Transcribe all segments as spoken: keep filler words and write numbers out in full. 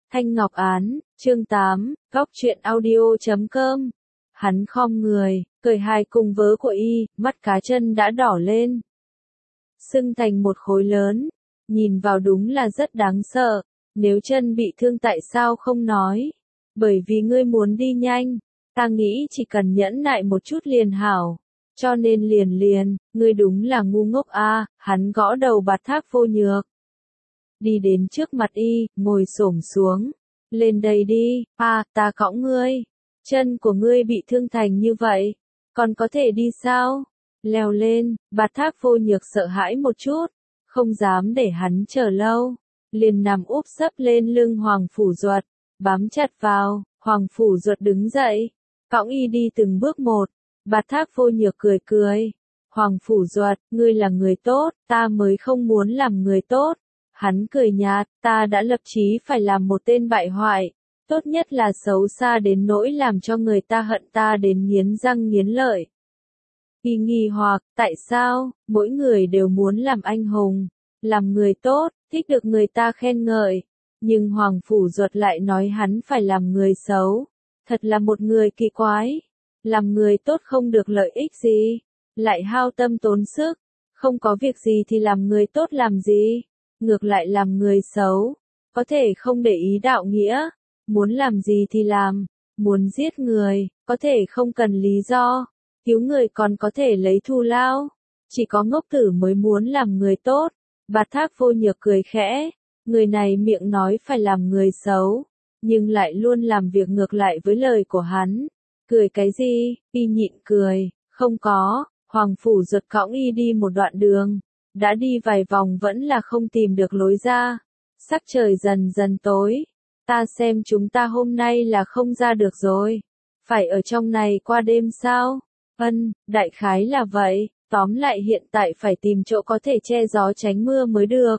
Thanh Ngọc Án, chương tám, góc truyện audio chấm com. Hắn khom người, cởi hai cung vớ của y, mắt cá chân đã đỏ lên. Sưng thành một khối lớn, nhìn vào đúng là rất đáng sợ. Nếu chân bị thương tại sao không nói? Bởi vì ngươi muốn đi nhanh, ta nghĩ chỉ cần nhẫn nại một chút liền hảo. Cho nên liền liền, ngươi đúng là ngu ngốc a, à, hắn gõ đầu Bạt Thác Vô Nhược. Đi đến trước mặt y, ngồi xổm xuống. Lên đây đi, à, ta cõng ngươi. Chân của ngươi bị thương thành như vậy, còn có thể đi sao? Leo lên, Bạt Thác Vô Nhược sợ hãi một chút, không dám để hắn chờ lâu. Liền nằm úp sấp lên lưng Hoàng Phủ Duật, bám chặt vào. Hoàng Phủ Duật đứng dậy, cõng y đi từng bước một. Bạt Thác Vô Nhược cười cười. Hoàng Phủ Duật, ngươi là người tốt, ta mới không muốn làm người tốt. Hắn cười nhạt, ta đã lập chí phải làm một tên bại hoại, tốt nhất là xấu xa đến nỗi làm cho người ta hận ta đến nghiến răng nghiến lợi. Y nghi hoặc, tại sao, mỗi người đều muốn làm anh hùng, làm người tốt, thích được người ta khen ngợi, nhưng Hoàng Phủ Duật lại nói hắn phải làm người xấu, thật là một người kỳ quái, làm người tốt không được lợi ích gì, lại hao tâm tốn sức, không có việc gì thì làm người tốt làm gì. Ngược lại làm người xấu, có thể không để ý đạo nghĩa, muốn làm gì thì làm, muốn giết người, có thể không cần lý do, cứu người còn có thể lấy thù lao, chỉ có ngốc tử mới muốn làm người tốt. Bạt Thác Vô Nhược cười khẽ, người này miệng nói phải làm người xấu, nhưng lại luôn làm việc ngược lại với lời của hắn. Cười cái gì? Y nhịn cười, không có. Hoàng Phủ Duật cõng y đi một đoạn đường. Đã đi vài vòng vẫn là không tìm được lối ra. Sắc trời dần dần tối. Ta xem chúng ta hôm nay là không ra được rồi. Phải ở trong này qua đêm sao? Ân, đại khái là vậy. Tóm lại hiện tại phải tìm chỗ có thể che gió tránh mưa mới được.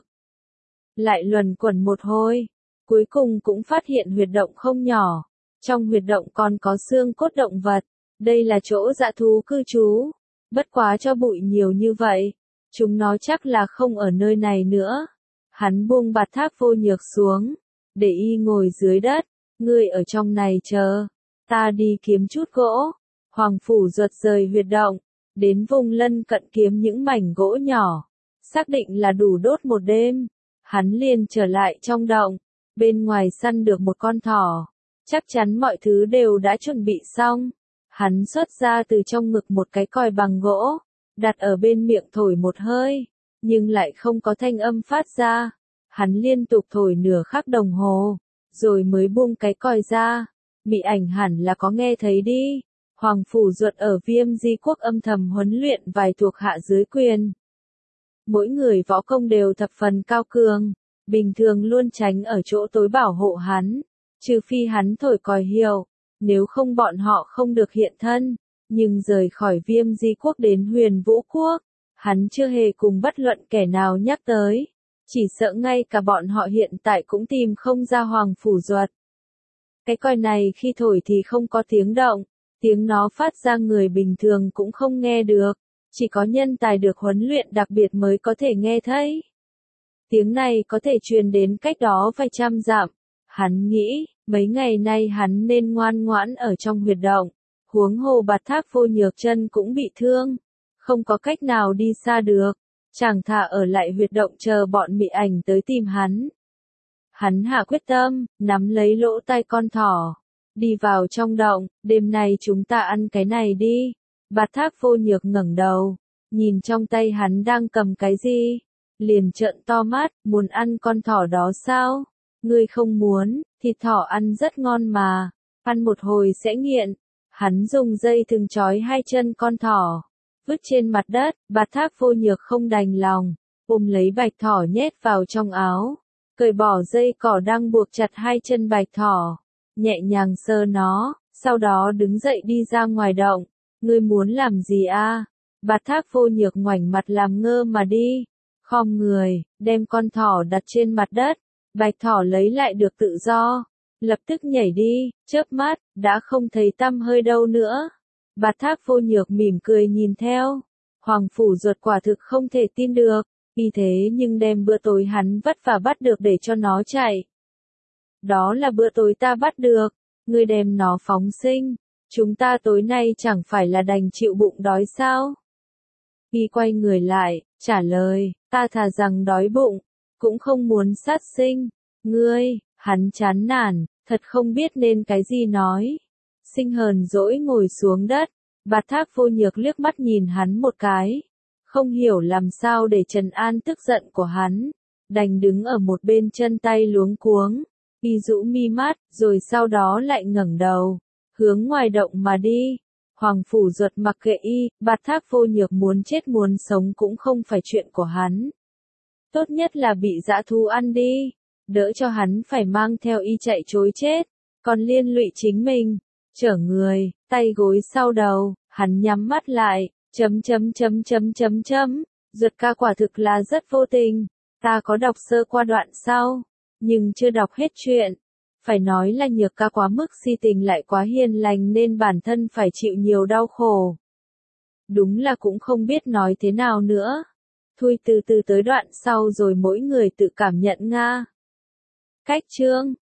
Lại luẩn quẩn một hồi. Cuối cùng cũng phát hiện huyệt động không nhỏ. Trong huyệt động còn có xương cốt động vật. Đây là chỗ dã thú cư trú. Bất quá cho bụi nhiều như vậy. Chúng nó chắc là không ở nơi này nữa. Hắn buông Bạt Thác Vô Nhược xuống, để y ngồi dưới đất. Ngươi ở trong này chờ, ta đi kiếm chút gỗ. Hoàng Phủ Duật rời huyệt động, đến vùng lân cận kiếm những mảnh gỗ nhỏ, xác định là đủ đốt một đêm. Hắn liền trở lại trong động, bên ngoài săn được một con thỏ, chắc chắn mọi thứ đều đã chuẩn bị xong. Hắn xuất ra từ trong ngực một cái còi bằng gỗ, đặt ở bên miệng thổi một hơi, nhưng lại không có thanh âm phát ra. Hắn liên tục thổi nửa khắc đồng hồ, rồi mới buông cái còi ra. Mị Ảnh hẳn là có nghe thấy đi. Hoàng Phủ Duật ở Viêm Di Quốc âm thầm huấn luyện vài thuộc hạ dưới quyền. Mỗi người võ công đều thập phần cao cường, bình thường luôn tránh ở chỗ tối bảo hộ hắn, trừ phi hắn thổi còi hiệu, nếu không bọn họ không được hiện thân. Nhưng rời khỏi Viêm Di Quốc đến Huyền Vũ Quốc, hắn chưa hề cùng bất luận kẻ nào nhắc tới. Chỉ sợ ngay cả bọn họ hiện tại cũng tìm không ra Hoàng Phủ Duật. Cái còi này khi thổi thì không có tiếng động, tiếng nó phát ra người bình thường cũng không nghe được, chỉ có nhân tài được huấn luyện đặc biệt mới có thể nghe thấy. Tiếng này có thể truyền đến cách đó vài trăm dặm. Hắn nghĩ, mấy ngày nay hắn nên ngoan ngoãn ở trong huyệt động. Huống hồ Bạt Thác Vô Nhược chân cũng bị thương, không có cách nào đi xa được, chẳng thà ở lại huyệt động chờ bọn Mị Ảnh tới tìm hắn. Hắn hạ quyết tâm, nắm lấy lỗ tai con thỏ, đi vào trong động. Đêm nay chúng ta ăn cái này đi. Bạt Thác Vô Nhược ngẩng đầu, nhìn trong tay hắn đang cầm cái gì, liền trợn to mắt, muốn ăn con thỏ đó sao? Ngươi không muốn, thịt thỏ ăn rất ngon mà, ăn một hồi sẽ nghiện. Hắn dùng dây thừng trói hai chân con thỏ, vứt trên mặt đất. Bạt Thác Vô Nhược không đành lòng, ôm lấy bạch thỏ nhét vào trong áo, cởi bỏ dây cỏ đang buộc chặt hai chân bạch thỏ, nhẹ nhàng sờ nó, sau đó đứng dậy đi ra ngoài động. Ngươi muốn làm gì a? Bạt Thác Vô Nhược ngoảnh mặt làm ngơ mà đi, khom người, đem con thỏ đặt trên mặt đất. Bạch thỏ lấy lại được tự do, lập tức nhảy đi, chớp mắt, đã không thấy tăm hơi đâu nữa. Bạt Thác Vô Nhược mỉm cười nhìn theo. Hoàng Phủ Duật quả thực không thể tin được, vì thế nhưng đem bữa tối hắn vất vả bắt được để cho nó chạy. Đó là bữa tối ta bắt được, ngươi đem nó phóng sinh, chúng ta tối nay chẳng phải là đành chịu bụng đói sao? Y quay người lại, trả lời, ta thà rằng đói bụng, cũng không muốn sát sinh. Ngươi, hắn chán nản, thật không biết nên cái gì nói. Sinh hờn dỗi ngồi xuống đất, Bạt Thác Vô Nhược liếc mắt nhìn hắn một cái. Không hiểu làm sao để trấn an tức giận của hắn, đành đứng ở một bên chân tay luống cuống. Y rũ mi mắt, rồi sau đó lại ngẩng đầu, hướng ngoài động mà đi. Hoàng Phủ Duật mặc kệ y, Bạt Thác Vô Nhược muốn chết muốn sống cũng không phải chuyện của hắn. Tốt nhất là bị dã thú ăn đi, đỡ cho hắn phải mang theo y chạy trối chết, còn liên lụy chính mình, chở người, tay gối sau đầu, hắn nhắm mắt lại, chấm chấm chấm chấm chấm chấm, Duật ca quả thực là rất vô tình, ta có đọc sơ qua đoạn sau, nhưng chưa đọc hết chuyện. Phải nói là Nhược ca quá mức si tình lại quá hiền lành nên bản thân phải chịu nhiều đau khổ. Đúng là cũng không biết nói thế nào nữa. Thôi từ từ tới đoạn sau rồi mỗi người tự cảm nhận nga. Cách chương